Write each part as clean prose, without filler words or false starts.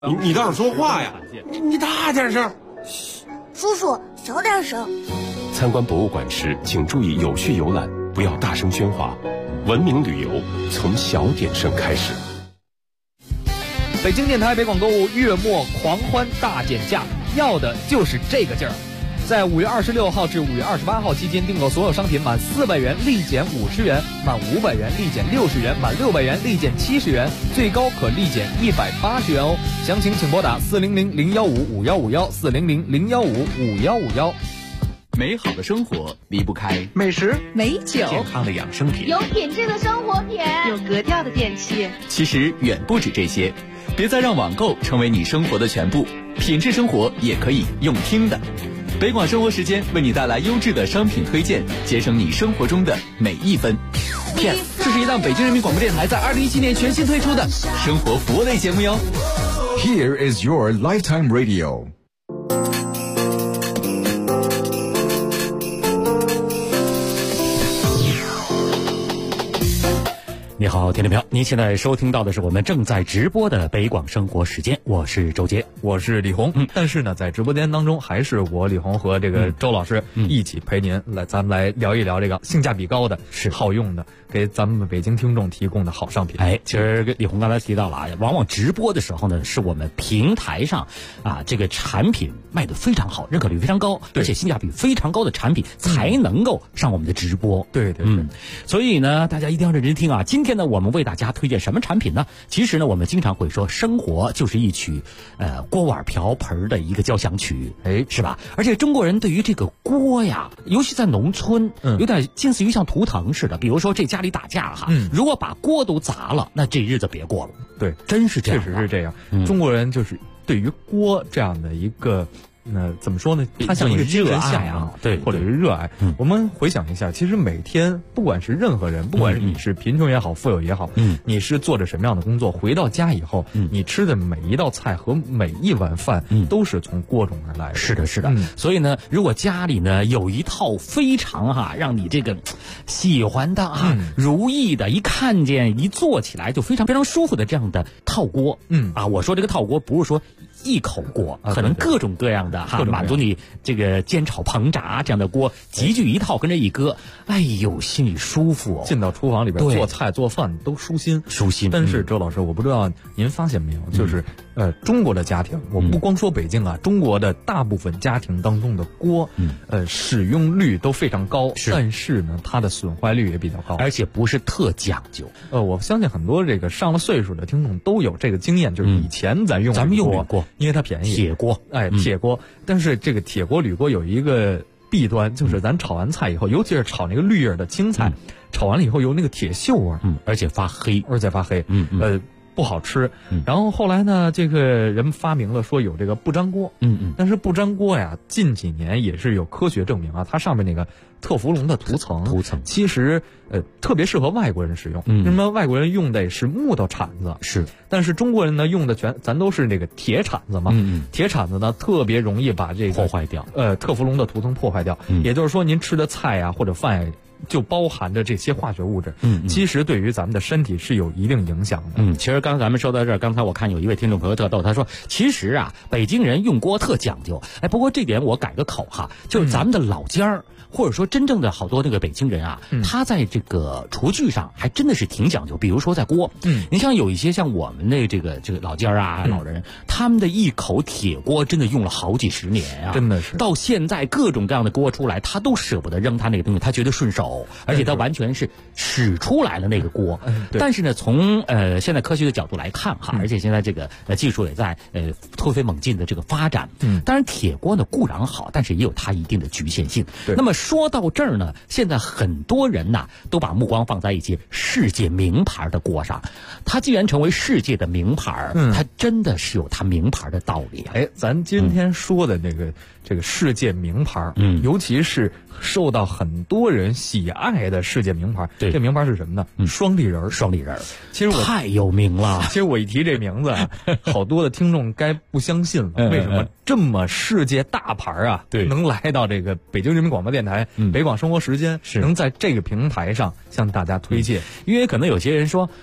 你倒是说话呀！你大点声。 嘘，叔叔小点声。 参观博物馆时，请注意有序游览，不要大声喧哗。文明旅游从小点声开始。 北京电台北广购物月末狂欢大减价，要的就是这个劲儿。在5月26号至5月28号期间，订购所有商品满400元立减50元，满500元立减60元，满600元立减70元，最高可立减180元哦。详情请拨打400-015-5151，400-015-5151。 美好的生活离不开美食、 美酒、 健康的养生品， 有品质的生活品， 有格调的电器。 其实远不止这些，别再让网购成为你生活的全部，品质生活也可以用听的。北广生活时间为你带来优质的商品推荐，节省你生活中的每一分。Yes， 这是一档北京人民广播电台在2017年全新推出的生活服务类节目哟。 Here is your lifetime radio。 你好，听众朋友，您现在收听到的是我们正在直播的北广生活时间，我是周杰， 我是李红。但是呢，在直播间当中，还是我李红和这个周老师一起陪您来，咱们来聊一聊这个性价比高的、是好用的，给咱们北京听众提供的好商品。 其实李红刚才提到了啊，往往直播的时候呢，是我们平台上啊这个产品卖得非常好，认可率非常高，而且性价比非常高的产品才能够上我们的直播。 对， 所以呢，大家一定要认真听啊。今天呢，我们为大家推荐什么产品呢？其实呢，我们经常会说，生活就是一曲锅碗瓢盆的一个交响曲，是吧？而且中国人对于这个锅呀，尤其在农村，有点近似于像图腾似的。比如说这家里打架哈，如果把锅都砸了，那这日子别过了。 对， 真是这样， 确实是这样。中国人就是对于锅这样的一个。怎么说呢？它像一个精神向往， 对， 或者是热爱。我们回想一下，其实每天，不管是任何人，不管是你是贫穷也好，富有也好，你是做着什么样的工作，回到家以后，你吃的每一道菜和每一碗饭，都是从锅中而来的。 是的，是的。所以呢，如果家里呢有一套非常让你这个喜欢的如意的，一看见一做起来就非常非常舒服的这样的套锅，我说这个套锅不是说一口锅，可能各种各样的满足你这个煎炒烹炸这样的锅集聚一套，跟着一搁，哎呦，心里舒服哦。 进到厨房里边做菜做饭都舒心。但是周老师，我不知道您发现没有，就是中国的家庭，我不光说北京啊，中国的大部分家庭当中的锅，使用率都非常高，但是呢，它的损坏率也比较高， 而且不是特讲究。 我相信很多这个上了岁数的听众都有这个经验，就是以前咱们用铝锅，因为它便宜， 铁锅， 铁锅。但是这个铁锅、铝锅有一个弊端，就是咱炒完菜以后，尤其是炒那个绿叶的青菜，炒完了以后有那个铁锈味， 而且发黑， 不好吃。然后后来呢，这个人发明了说有这个不粘锅，但是不粘锅呀，近几年也是有科学证明啊，它上面那个特氟龙的涂层其实特别适合外国人使用。那么外国人用的是木头铲子，但是中国人呢用的咱都是那个铁铲子嘛，铁铲子呢特别容易把这个破坏掉， 特氟龙的涂层破坏掉。也就是说，您吃的菜啊或者饭呀，就包含着这些化学物质，其实对于咱们的身体是有一定影响的。 其实刚才咱们说到这儿，刚才我看有一位听众朋友特逗，他说其实啊，北京人用锅特讲究。不过这点我改个口哈，就是咱们的老家儿，或者说真正的好多那个北京人啊，他在这个厨具上还真的是挺讲究。比如说在锅，你像有一些像我们的这个老家啊，老人，他们的一口铁锅真的用了好几十年啊， 真的是到现在各种各样的锅出来，他都舍不得扔他那个东西，他觉得顺手。而且它完全是使出来了那个锅，但是呢，从现在科学的角度来看哈，而且现在这个技术也在突飞猛进的这个发展。当然铁锅呢固然好，但是也有它一定的局限性。那么说到这儿呢，现在很多人呢都把目光放在一些世界名牌的锅上。它既然成为世界的名牌，它真的是有它名牌的道理啊。 咱今天说的这个世界名牌，尤其是受到很多人喜爱的世界名牌，这名牌是什么呢？双立人。其实我太有名了。 其实我一提这名字，好多的听众该不相信了。为什么这么世界大牌啊，能来到这个北京人民广播电台北广生活时间，能在这个平台上向大家推荐？ 因为可能有些人说啊，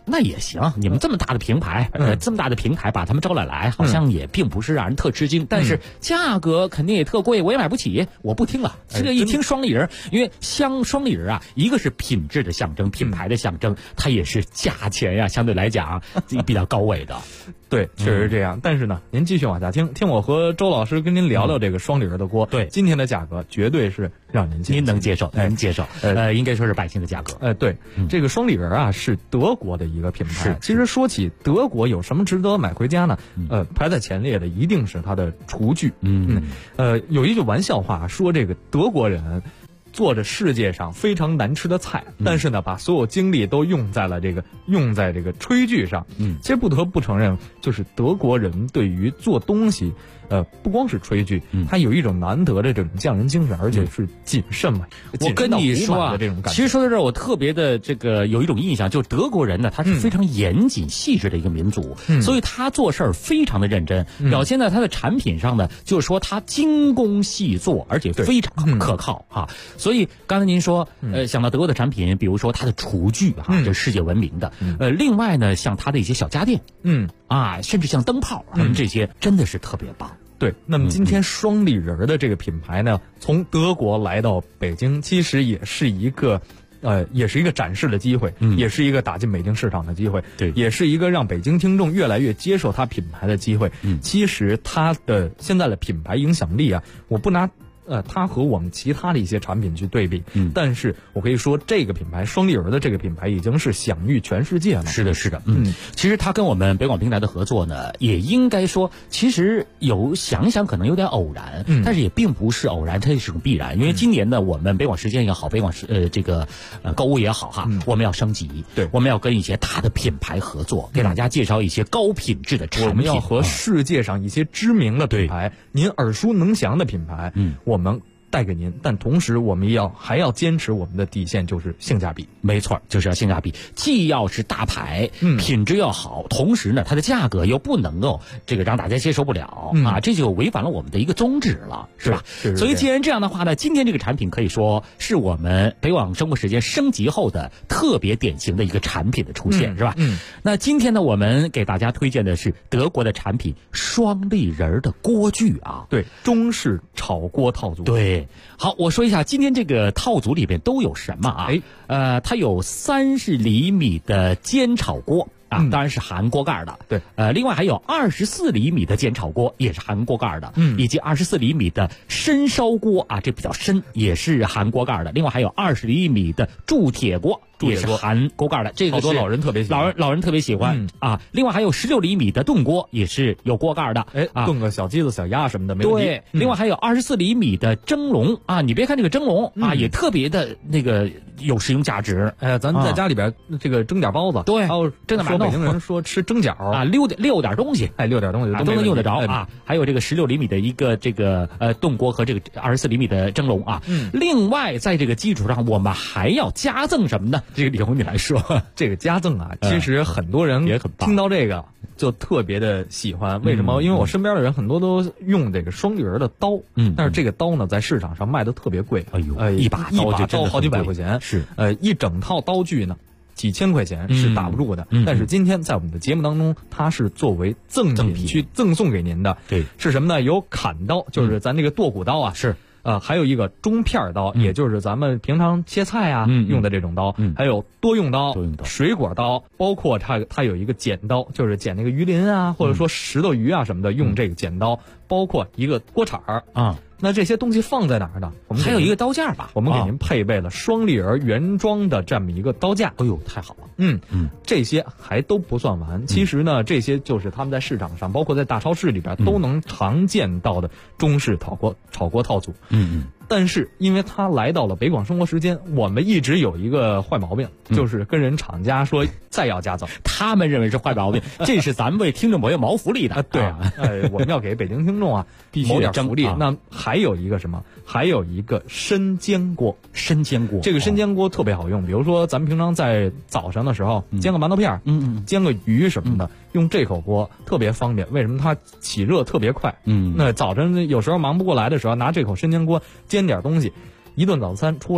那也行，你们这么大的平台，这么大的平台把他们招来，好像也并不是让人特吃惊，但是价格肯定也特贵，我也买不起，我不听了。这个一听双立人，因为双立人啊，一个是品质的象征，品牌的象征，它也是价钱呀，相对来讲比较高位的。 对，确实是这样。但是呢，您继续往下听我和周老师跟您聊聊这个双立人的锅。 对， 今天的价格绝对是让您能接受，您接受。应该说是百姓的价格。 对，这个双立人啊是德国的一个品牌。其实说起德国有什么值得买回家呢？排在前列的一定是它的厨具。有一句玩笑话说，这个德国人做着世界上非常难吃的菜，但是呢，把所有精力都用在这个炊具上。其实不得不承认，就是德国人对于做东西，不光是炊具，他有一种难得的这种匠人精神，而且是谨慎嘛。 我跟你说啊，其实说到这儿，我特别的有一种印象，就是德国人呢，他是非常严谨细致的一个民族，所以他做事儿非常的认真，表现在他的产品上呢，就是说他精工细作，而且非常可靠啊。所以刚才您说，想到德国的产品，比如说它的厨具啊，这是世界闻名的。另外呢，像它的一些小家电，甚至像灯泡，这些真的是特别棒。 对，那么今天双立人的这个品牌呢，从德国来到北京，其实也是一个展示的机会，也是一个打进北京市场的机会， 对， 也是一个让北京听众越来越接受它品牌的机会。其实它的现在的品牌影响力啊，我不拿它和我们其他的一些产品去对比，但是我可以说这个品牌双立人的这个品牌已经是享誉全世界了。 是的，是的，其实它跟我们北广平台的合作呢，也应该说，其实想想可能有点偶然，但是也并不是偶然，它是种必然。因为今年呢，我们北广时间也好，北广购物也好哈，我们要升级， 对， 我们要跟一些大的品牌合作，给大家介绍一些高品质的产品。 我们要和世界上一些知名的品牌，您耳熟能详的品牌，我们带给您，但同时我们还要坚持我们的底线，就是性价比。 没错，就是要性价比，既要是大牌，品质要好，同时呢，它的价格又不能够让大家接受不了啊，这就违反了我们的一个宗旨了，是吧？所以既然这样的话呢，今天这个产品可以说是我们北广生活时间升级后的特别典型的一个产品的出现，是吧？那今天呢，我们给大家推荐的是德国的产品双立人的锅具啊， 对，中式炒锅套组。 对，好，我说一下今天这个套组里边都有什么啊？它有30厘米的煎炒锅啊，当然是含锅盖的。 对， 另外还有24厘米的煎炒锅，也是含锅盖的。以及24厘米的深烧锅啊，这比较深，也是含锅盖的。另外还有20厘米的铸铁锅。也是含锅盖的，这个好多老人特别喜欢， 老人特别喜欢啊。另外还有16厘米的炖锅，也是有锅盖的， 炖个小鸡子、小鸭什么的没问题。 对，另外还有24厘米的蒸笼啊，你别看这个蒸笼啊，也特别的有实用价值。 咱在家里边蒸点包子， 对， 还有蒸点馒头。 北京人说吃蒸饺啊，溜点东西， 溜点东西都能用得着啊。还有这个16厘米的一个炖锅和这个24厘米的蒸笼啊。另外在这个基础上，我们还要加赠什么呢？这个李红你来说。 这个加赠啊，其实很多人也很棒， 听到这个就特别的喜欢。为什么？因为我身边的人很多都用这个双立人的刀，但是这个刀呢，在市场上卖的特别贵。 哎呦，一把刀好几百块钱， 是一整套刀具呢，几千块钱是打不住的。但是今天在我们的节目当中，它是作为赠品去赠送给您的。 对， 是什么呢？有砍刀，就是咱这个剁骨刀啊， 是。 还有一个中片刀，也就是咱们平常切菜啊用的这种刀，还有多用刀、水果刀，包括它有一个剪刀，就是剪那个鱼鳞啊，或者说石头鱼啊什么的，用这个剪刀，包括一个锅铲啊。那这些东西放在哪儿呢？我们还有一个刀架吧， 我们给您配备了双立人原装的这么一个刀架。 哎呦，太好了！ 这些还都不算完。其实呢，这些就是他们在市场上，包括在大超市里边都能常见到的中式炒锅套组。但是因为它来到了北广生活时间，我们一直有一个坏毛病，就是跟人厂家说再要加赠， 他们认为是坏毛病，这是咱们为听众朋友谋福利的。 对啊，我们要给北京听众啊必须谋点福利。那还有一个什么？还有一个深煎锅。 深煎锅， 这个深煎锅特别好用。比如说咱们平常在早上的时候煎个馒头片，煎个鱼什么的，用这口锅特别方便。为什么？它起热特别快。那早晨有时候忙不过来的时候，拿这口深煎锅煎点东西，一顿早餐出来了。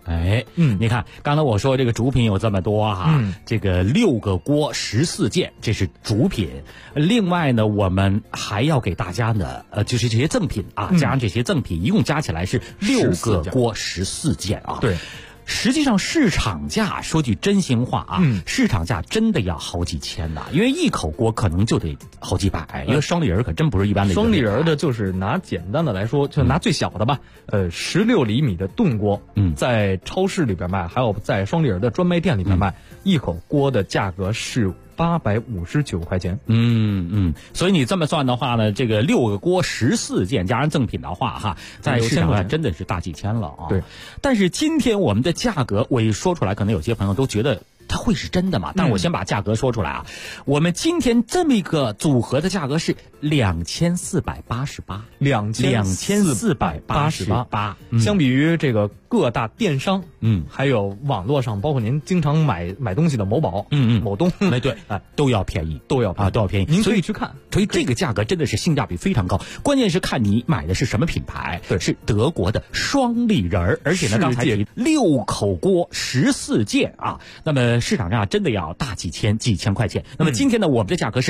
你看刚才我说这个主品有这么多哈，这个6个锅14件，这是主品。另外呢，我们还要给大家呢，就是这些赠品啊，加上这些赠品，一共加起来是6个锅14件啊。 对。 实际上市场价，说句真心话啊，市场价真的要好几千呐，因为一口锅可能就得好几百，因为双立人可真不是一般的。 双立人的就是拿简单的来说，就拿最小的吧，16厘米的炖锅，在超市里边卖，还有在双立人的专卖店里边卖，一口锅的价格是859块钱。 所以你这么算的话呢，这个6个锅14件加上赠品的话哈，在市场上真的是大几千了啊。 对， 但是今天我们的价格，我一说出来，可能有些朋友都觉得它会是真的嘛？但我先把价格说出来啊。我们今天这么一个组合的价格是2488， 相比于这个各大电商，还有网络上，包括您经常买东西的某宝，某东， 对，都要便宜，都要便宜。 您可以去看， 所以这个价格真的是性价比非常高。关键是看你买的是什么品牌，是德国的双立人，而且呢，刚才提6口锅14件啊，那么市场上真的要大几千块钱。那么今天呢，我们的价格是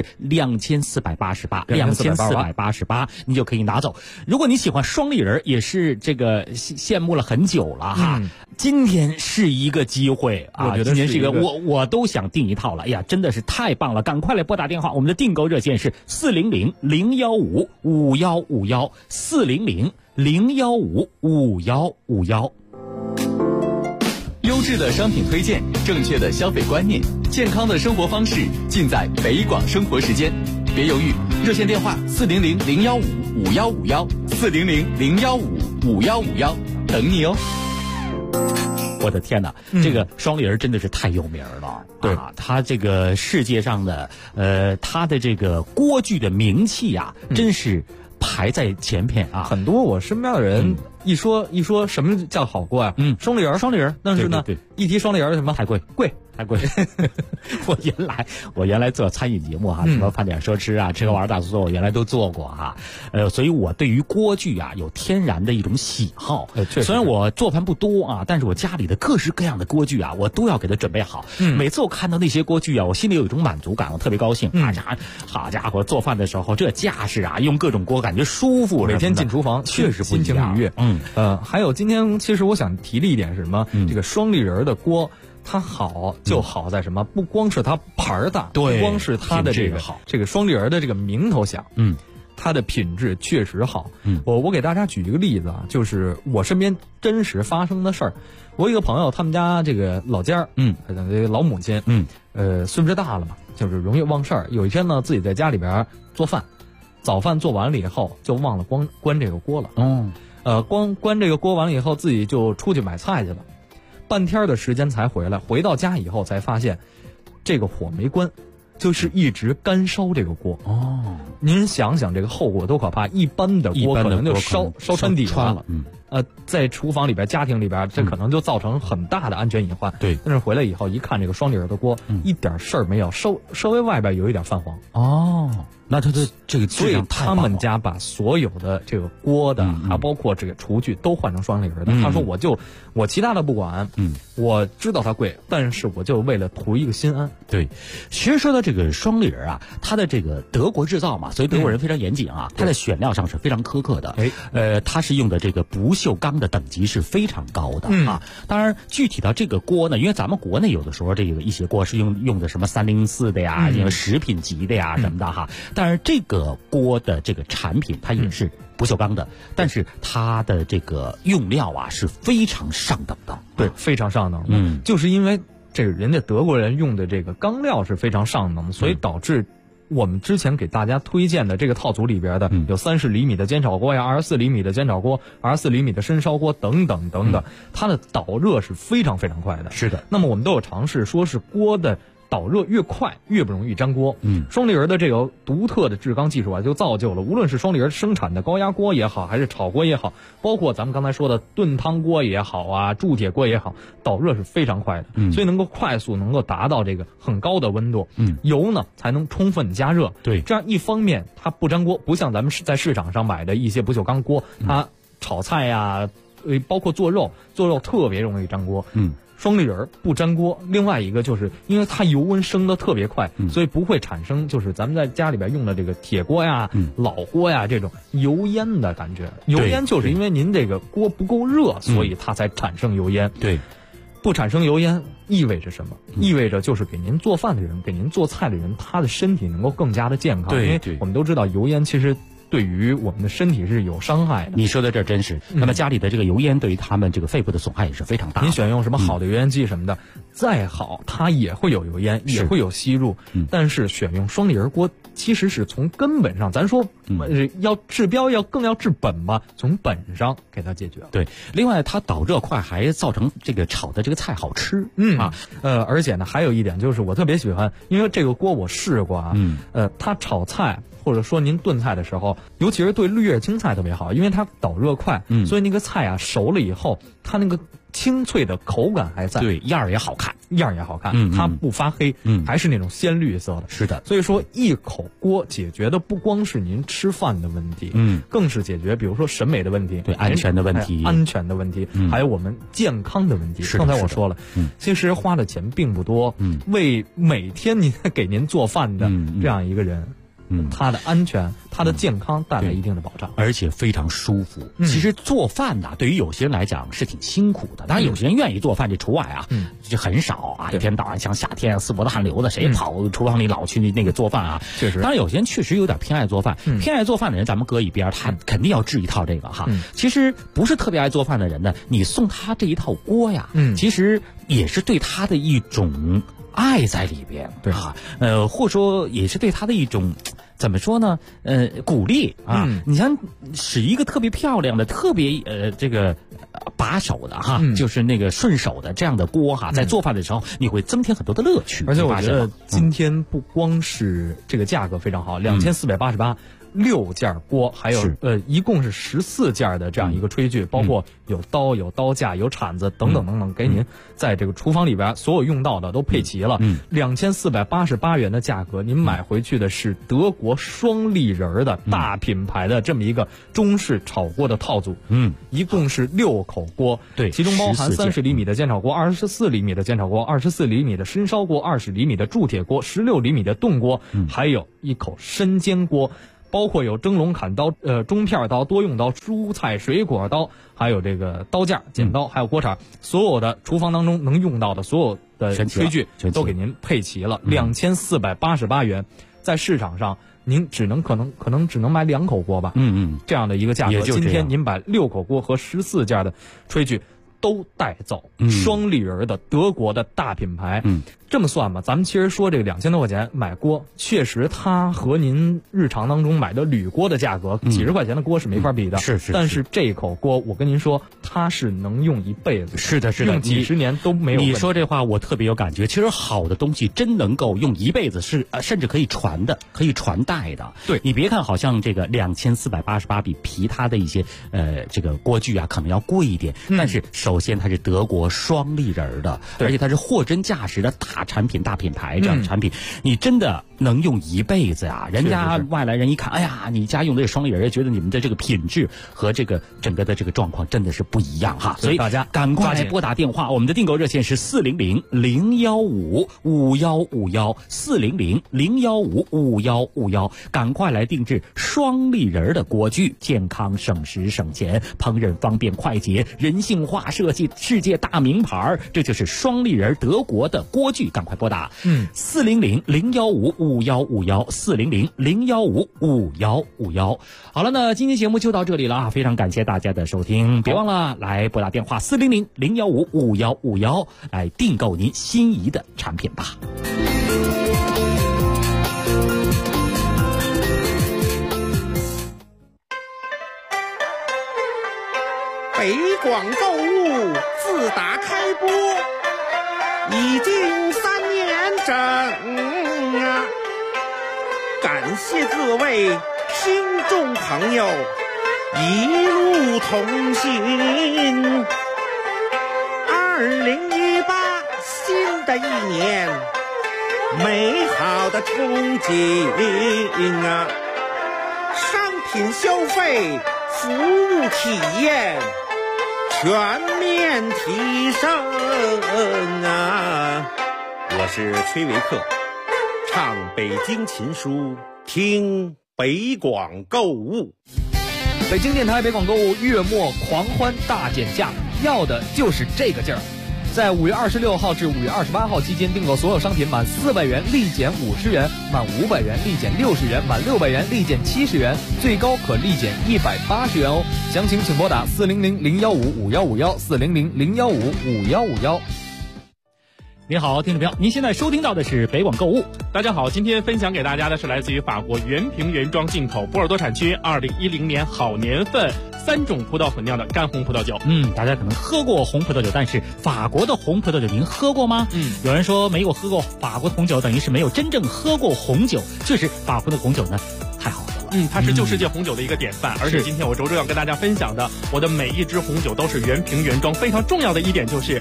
2488，你就可以拿走。如果你喜欢双立人，也是这个羡慕了很久了哈。今天是一个机会啊！ 我觉得今天是一个我都想订一套了。哎呀，真的是太棒了！赶快来拨打电话，我们的订购热线是400-015-5151，400-015-5151。 优质的商品推荐，正确的消费观念，健康的生活方式，尽在北广生活时间。别犹豫，热线电话400-015-5151，400-015-5151，等你哦。 我的天哪，这个双立人真的是太有名了。 对啊，他这个世界上的他的这个锅具的名气啊，真是排在前片啊。 很多我身边的人一说什么叫好锅啊，双立人，但是呢，一提双立人什么太贵。我原来做餐饮节目哈，什么饭点说吃啊，吃喝玩大做，我原来都做过哈。所以我对于锅具啊有天然的一种喜好。虽然我做饭不多啊，但是我家里的各式各样的锅具啊，我都要给它准备好。每次我看到那些锅具啊，我心里有一种满足感，我特别高兴。好家伙，做饭的时候这架势啊，用各种锅感觉舒服。 每天进厨房确实不一样， 心情愉悦。还有今天其实我想提的一点是什么？这个双立人的锅。它好就好在什么？不光是它牌儿大，不光是它的这个双立人的这个名头响，它的品质确实好。我给大家举一个例子啊，就是我身边真实发生的事儿。我有一个朋友，他们家这个老家儿，这个老母亲，岁数大了嘛，就是容易忘事儿。有一天呢，自己在家里边做饭，早饭做完了以后，就忘了关这个锅了。关这个锅完了以后，自己就出去买菜去了。半天的时间才回来，回到家以后才发现，这个火没关，就是一直干烧这个锅。您想想这个后果多可怕！一般的锅可能就烧穿底了。在厨房里边、家庭里边，这可能就造成很大的安全隐患。 对， 但是回来以后一看，这个双立人的锅，一点事儿没有，稍微外边有一点泛黄。 那它的这个质量太棒了。 所以他们家把所有的这个锅的，还包括这个厨具都换成双立人的。他说我其他的不管，我知道它贵，但是我就为了图一个心安。 对，其实说到这个双立人啊，它的这个德国制造嘛，所以德国人非常严谨啊，它的选料上是非常苛刻的。它是用的这个不锈钢的等级是非常高的啊。当然，具体到这个锅呢，因为咱们国内有的时候这个一些锅是用的什么304的呀，食品级的呀什么的哈。当然，这个锅的这个产品它也是不锈钢的，但是它的这个用料啊是非常上等的。 对，非常上等的。就是因为这个人家德国人用的这个钢料是非常上等的，所以导致我们之前给大家推荐的这个套组里边的有30厘米的煎炒锅呀，24厘米的煎炒锅，24厘米的深烧锅等等等等，它的导热是非常非常快的。 是的。 那么我们都有尝试，说是锅的导热越快越不容易粘锅。双立人的这个独特的制钢技术啊，就造就了无论是双立人生产的高压锅也好，还是炒锅也好，包括咱们刚才说的炖汤锅也好啊，铸铁锅也好，导热是非常快的。所以能够快速能够达到这个很高的温度。油呢才能充分加热。 对， 这样一方面它不粘锅，不像咱们在市场上买的一些不锈钢锅，它炒菜呀、 包括做肉特别容易粘锅。双立人不粘锅，另外一个就是因为它油温升得特别快，所以不会产生就是咱们在家里边用的这个铁锅呀、老锅呀这种油烟的感觉。油烟就是因为您这个锅不够热，所以它才产生油烟。 对， 不产生油烟意味着什么？意味着就是给您做饭的人、给您做菜的人，他的身体能够更加的健康。因为我们都知道油烟其实对于我们的身体是有伤害的。 你说的这真是。那么家里的这个油烟对于他们这个肺部的损害也是非常大的。 您选用什么好的油烟机什么的，再好它也会有油烟，也会有吸入。但是选用双立人锅，其实是从根本上，咱说要治标更要治本吧，从本上给它解决。 对，另外它导热快，还造成这个炒的这个菜好吃。 而且呢，还有一点就是我特别喜欢，因为这个锅我试过啊。它炒菜或者说您炖菜的时候，尤其是对绿叶青菜特别好，因为它导热快，所以那个菜啊熟了以后，它那个清脆的口感还在， 对，样儿也好看， 它不发黑，还是那种鲜绿色的。 是的， 所以说一口锅解决的不光是您吃饭的问题，更是解决比如说审美的问题， 对，安全的问题， 还有我们健康的问题。刚才我说了，其实花的钱并不多，为每天给您做饭的这样一个人。它的安全、它的健康带来一定的保障， 而且非常舒服。其实做饭呢，对于有些人来讲是挺辛苦的，当然有些人愿意做饭，这除外啊，就很少啊。一天到晚像夏天淄博的汗流的，谁跑厨房里老去那个做饭啊？ 确实， 当然有些人确实有点偏爱做饭，偏爱做饭的人咱们搁一边，他肯定要治一套这个哈。其实不是特别爱做饭的人呢，你送他这一套锅呀，其实也是对他的一种爱在里边， 对啊，或者说也是对他的一种。怎么说呢？鼓励啊！你像使一个特别漂亮的、特别这个把手的哈，就是那个顺手的这样的锅哈，在做饭的时候你会增添很多的乐趣。 而且我觉得今天不光是这个价格非常好，2488。6件锅，还有一共是14件的这样一个炊具，包括有刀、有刀架、有铲子等等等等，给您在这个厨房里边所有用到的都配齐了。2488元的价格，您买回去的是德国双立人的大品牌的这么一个中式炒锅的套组。一共是6口锅， 对， 其中包含30厘米的煎炒锅、24厘米的煎炒锅、24厘米的深烧锅、20厘米的铸铁锅、16厘米的炖锅，还有一口深煎锅。包括有蒸笼、砍刀、中片刀、多用刀、蔬菜水果刀，还有这个刀架、剪刀，还有锅铲，所有的厨房当中能用到的所有的炊具都给您配齐了。2488元，在市场上您可能只能买2口锅吧。这样的一个价格，今天您把6口锅和14件的炊具都带走，双立人的德国的大品牌。这么算吧，咱们其实说这个2000多块钱买锅，确实它和您日常当中买的铝锅的价格，几十块钱的锅是没法比的。 是。 但是这口锅，我跟您说，它是能用一辈子。 是的， 用几十年都没有问题。 你说这话我特别有感觉。其实好的东西真能够用一辈子，是甚至可以传的，可以传代的。 对， 你别看好像这个2488比其他的一些这个锅具啊可能要贵一点，但是首先它是德国双立人的，而且它是货真价实的大产品、大品牌这样的产品，你真的能用一辈子呀！人家外来人一看，哎呀，你家用的双立人，觉得你们的这个品质和这个整个的这个状况真的是不一样哈。所以大家赶快来拨打电话，我们的订购热线是400-015-5151，400-015-5151，赶快来定制双立人的锅具，健康、省时、省钱，烹饪方便快捷，人性化设计，世界大名牌，这就是双立人德国的锅具，赶快拨打400-015-5151，400-015-5151。好了，那今天节目就到这里了啊，非常感谢大家的收听，别忘了来拨打电话400-015-5151来订购您心仪的产品吧。 北广购物自打开播已经3年整啊，感谢各位听众朋友一路同行。2018新的一年，美好的憧憬啊，商品消费、服务体验全面提升啊！我是崔维克，唱北京琴书，听北广购物。 北京电台北广购物月末狂欢大减价，要的就是这个劲儿。在5月26号至5月28号期间订购所有商品满400元立减50元，满500元立减60元，满600元立减70元，最高可立减180元哦。详情请拨打400-015-5151，400-015-5151。 您好，听众朋友，您现在收听到的是北广购物。 大家好，今天分享给大家的是来自于法国原瓶原装进口波尔多产区2010年好年份3种葡萄混酿的干红葡萄酒。 大家可能喝过红葡萄酒，但是法国的红葡萄酒您喝过吗？有人说没有喝过法国红酒，等于是没有真正喝过红酒。确实，法国的红酒呢，太好喝了。 它是旧世界红酒的一个典范，而且今天我周周要跟大家分享的，我的每一支红酒都是原瓶原装。非常重要的一点就是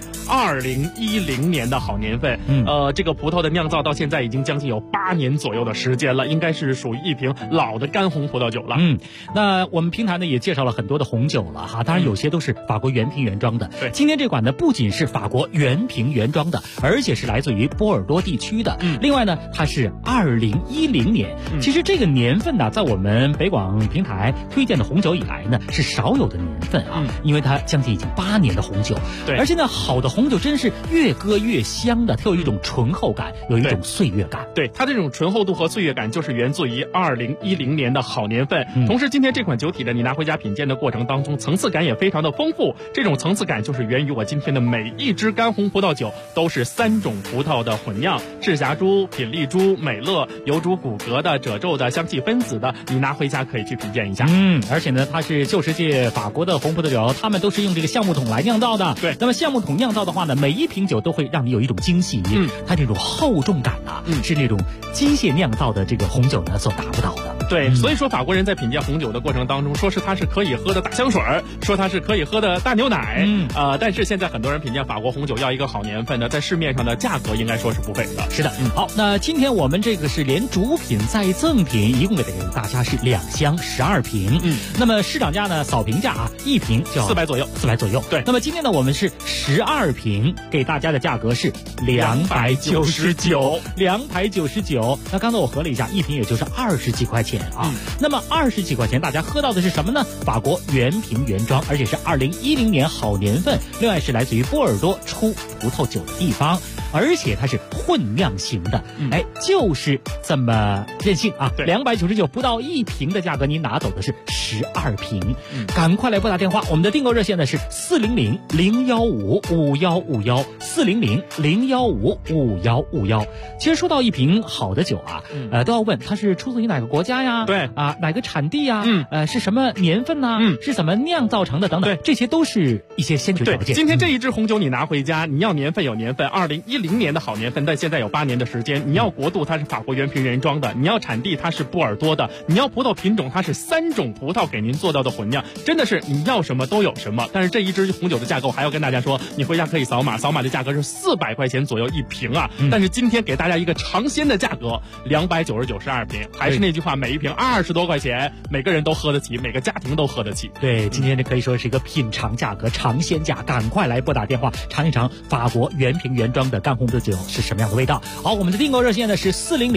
2010年的好年份。这个葡萄的酿造到现在已经将近有8年左右的时间了，应该是属于一瓶老的干红葡萄酒了。 那我们平台呢也介绍了很多的红酒了哈，当然有些都是法国原瓶原装的。 对， 今天这款呢不仅是法国原瓶原装的，而且是来自于波尔多地区的。另外呢，它是2010年。其实这个年份呢，在我们北广平台推荐的红酒以来呢，是少有的年份啊，因为它将近已经8年的红酒。 对， 而且呢，好的红酒真是越喝越香的，它有一种醇厚感，有一种岁月感。 对，它这种醇厚度和岁月感就是源自于2010年的好年份。同时今天这款酒体呢，你拿回家品鉴的过程当中，层次感也非常的丰富。这种层次感就是源于我今天的每一支干红葡萄酒都是3种葡萄的混酿，赤霞珠、品丽珠、美乐，有主骨骼的、褶皱的、香气分子的，你拿回家可以去品鉴一下。 而且呢，它是旧世界法国的红葡萄酒，他们都是用这个橡木桶来酿造的。 对， 那么橡木桶酿造的话呢，每一瓶酒都会让你有一种惊喜。它这种厚重感啊，是那种机械酿造的这个红酒呢所达不到的。 对，所以说法国人在品鉴红酒的过程当中，说是它是可以喝的大香水，说它是可以喝的大牛奶。但是现在很多人品鉴法国红酒要一个好年份的，在市面上的价格应该说是不菲的。 是的，好，那今天我们这个是连主品再赠品，一共给大家是2箱12瓶。那么市场价呢，扫评价啊，一瓶就 400左右 ，400左右。 对， 那么今天呢，我们是12瓶，给大家的价格是299。那刚才我核了一下，一瓶也就是20几块钱啊。那么20几块钱，大家喝到的是什么呢？法国原瓶原装，而且是2010年好年份，另外是来自于波尔多出葡萄酒的地方，而且它是混酿型的。就是这么任性啊！299不到1瓶的价格，您拿走的是12瓶。赶快来拨打电话，我们的订购热线呢是400-015-5151，400-015-5151。其实说到一瓶好的酒啊，都要问它是出自于哪个国家呀？ 对啊，哪个产地呀？是什么年份呢？是怎么酿造成的等等，这些都是一些先决条件。 今天这一支红酒你拿回家，你要年份有年份，2010年的好年份，但现在有8年的时间。你要国度它是法国原瓶原装的，你要产地它是波尔多的，你要葡萄品种它是3种葡萄给您做到的混酿，真的是你要什么都有什么。但是这一支红酒的价格我还要跟大家说，你回家可以扫码的价格是400块钱左右一瓶啊。但是今天给大家一个尝鲜的价格，299是2瓶，还是那句话，每一瓶20多块钱，每个人都喝得起，每个家庭都喝得起。 对，今天这可以说是一个品尝价格，尝鲜价，赶快来拨打电话尝一尝法国原瓶原装的干红葡萄酒是什么样的味道。好，我们的订购热线呢是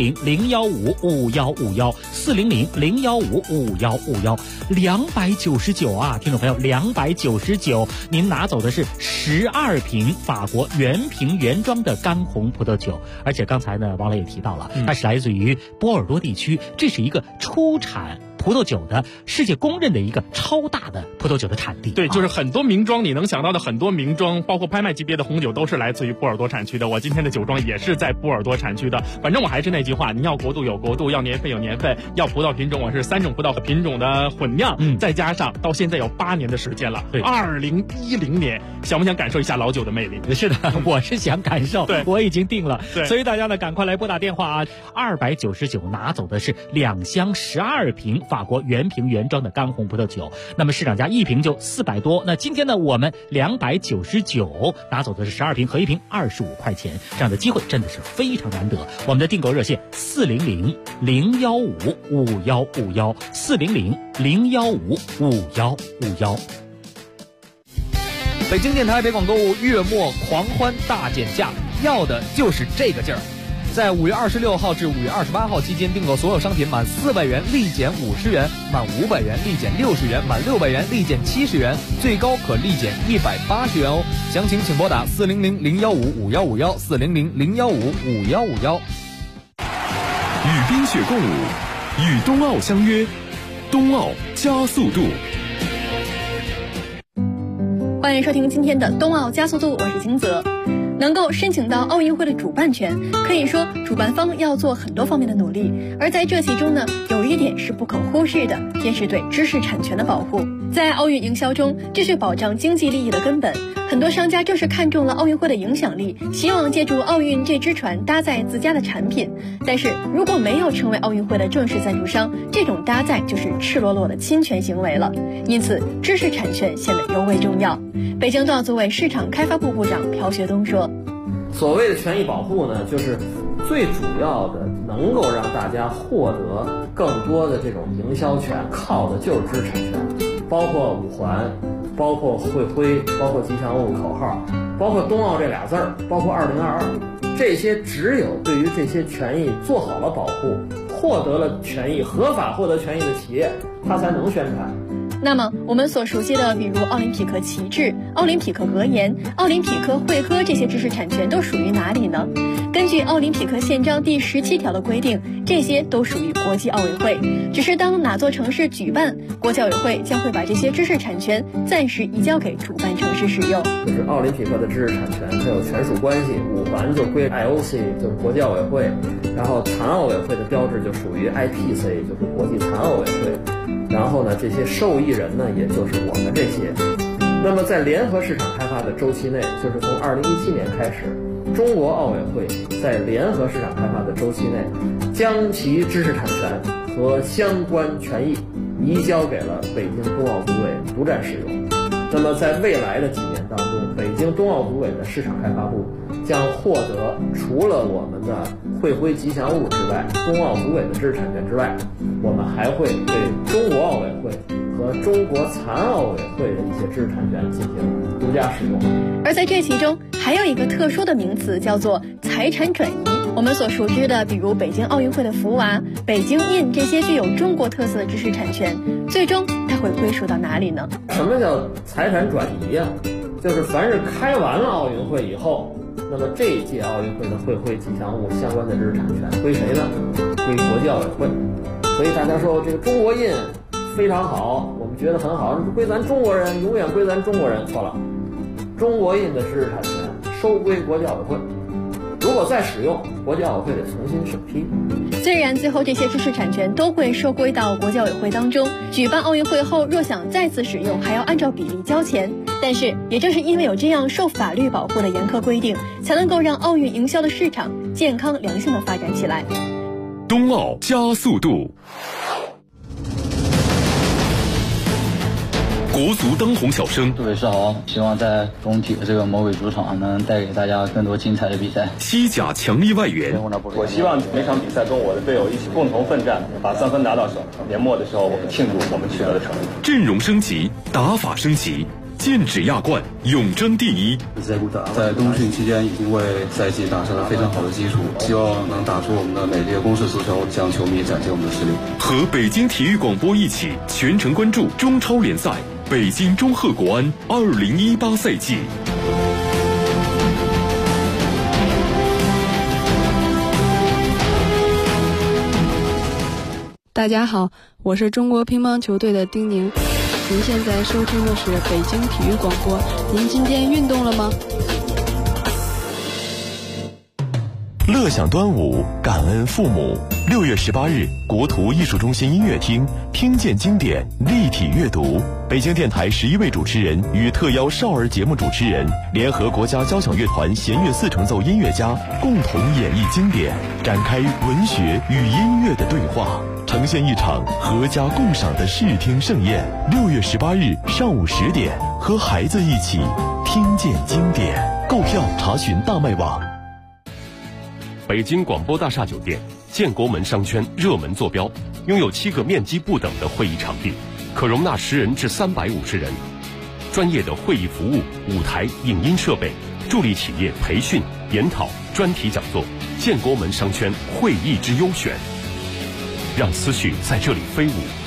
400-015-5151，400-015-5151，299啊，听众朋友，299，您拿走的是12瓶法国原瓶原装的干红葡萄酒，而且刚才呢，王磊也提到了，它是来自于波尔多地区，这是一个出产葡萄酒的世界公认的一个超大的葡萄酒的产地。 对，就是很多名庄，你能想到的很多名庄，包括拍卖级别的红酒都是来自于波尔多产区的。我今天的酒庄也是在波尔多产区的。反正我还是那句话，你要国度有国度，要年份有年份，要葡萄品种，我是3种葡萄品种的混酿，再加上到现在有8年的时间了。对，2010年，想不想感受一下老酒的魅力？ 是的，我是想感受， 对， 我已经定了。 对， 所以大家呢，赶快来拨打电话啊！299拿走的是2箱12瓶法国原瓶原装的干红葡萄酒，那么市场价一瓶就400多。那今天呢，我们299拿走的是12瓶，合一瓶25块钱，这样的机会真的是非常难得。我们的订购热线400-015-5151，400-015-5151。 北京电台北广购物月末狂欢大减价，要的就是这个劲儿。在5月26号至5月28号期间，订购所有商品满400元立减50元，满500元立减60元，满600元立减70元，最高可立减180元哦。详情请拨打400-015-5151，400-015-5151。 与冰雪共舞，与冬奥相约，冬奥加速度。 欢迎收听今天的冬奥加速度，我是金泽。能够申请到奥运会的主办权，可以说主办方要做很多方面的努力，而在这其中呢，有一点是不可忽视的，便是对知识产权的保护。在奥运营销中，这是保障经济利益的根本。很多商家正是看中了奥运会的影响力，希望借助奥运这只船搭载自家的产品。但是如果没有成为奥运会的正式赞助商，这种搭载就是赤裸裸的侵权行为了。因此，知识产权显得尤为重要。北京冬奥组委市场开发部部长朴学东说：“ 所谓的权益保护呢，就是最主要的能够让大家获得更多的这种营销权，靠的就是知识产权，包括五环，包括会徽，包括吉祥物口号，包括冬奥这俩字儿，包括2022，这些只有对于这些权益做好了保护，获得了权益，合法获得权益的企业，它才能宣传。” 那么我们所熟悉的，比如奥林匹克旗帜、奥林匹克格言、奥林匹克会歌这些知识产权都属于哪里呢？根据奥林匹克宪章第17条的规定，这些都属于国际奥委会。只是当哪座城市举办，国际奥委会将会把这些知识产权暂时移交给主办城市使用。 就是奥林匹克的知识产权它有权属关系，五环就归 IOC， 就是国际奥委会，然后残奥委会的标志就属于 IPC， 就是国际残奥委会。然后呢，这些受益人呢，也就是我们这些。那么在联合市场开发的周期内，就是从2017年开始，中国奥委会在联合市场开发的周期内，将其知识产权和相关权益移交给了北京冬奥组委独占使用。那么在未来的几年当中，北京冬奥组委的市场开发部将获得除了我们的会徽吉祥物之外，冬奥组委的知识产权之外，我们还会对中国奥委会和中国残奥委会的一些知识产权进行独家使用。 而在这其中还有一个特殊的名词，叫做财产转移。我们所熟知的，比如北京奥运会的福娃、北京印这些具有中国特色的知识产权，最终它会归属到哪里呢？ 什么叫财产转移呀？就是凡是开完了奥运会以后，那么这一届奥运会的会徽吉祥物相关的知识产权归谁呢？归国际奥委会。所以大家说这个中国印非常好，我们觉得很好，归咱中国人，永远归咱中国人。错了，中国印的知识产权收归国际奥委会，如果再使用，国际奥委会得重新审批。 虽然最后这些知识产权都会收归到国际奥委会当中，举办奥运会后若想再次使用，还要按照比例交钱。但是也正是因为有这样受法律保护的严苛规定，才能够让奥运营销的市场健康良性的发展起来。 冬奥加速度，国足当红小生。 杜伟是好，希望在总体的这个魔鬼主场能带给大家更多精彩的比赛。 西甲强力外援， 我希望每场比赛跟我的队友一起共同奋战，把3分拿到手。年末的时候，我们庆祝我们取得的成绩。 阵容升级，打法升级。剑指亚冠，永争第一。 在冬训期间已经为赛季打下了非常好的基础，希望能打出我们的美丽的攻势足球，向球迷展现我们的实力。 和北京体育广播一起全程关注中超联赛北京中赫国安2018赛季。 大家好，我是中国乒乓球队的丁宁。您现在收听的是北京体育广播，您今天运动了吗？ 乐享端午，感恩父母。6月18日，国图艺术中心音乐厅，听见经典，立体阅读。北京电台11位主持人与特邀少儿节目主持人，联合国家交响乐团弦乐4重奏音乐家，共同演绎经典，展开文学与音乐的对话，呈现一场合家共赏的视听盛宴。6月18日上午10点，和孩子一起听见经典。购票查询大麦网。北京广播大厦酒店建国门商圈热门坐标，拥有7个面积不等的会议场地，可容纳10人至350人。 专业的会议服务、舞台、影音设备，助力企业培训、研讨、专题讲座，建国门商圈会议之优选。让思绪在这里飞舞，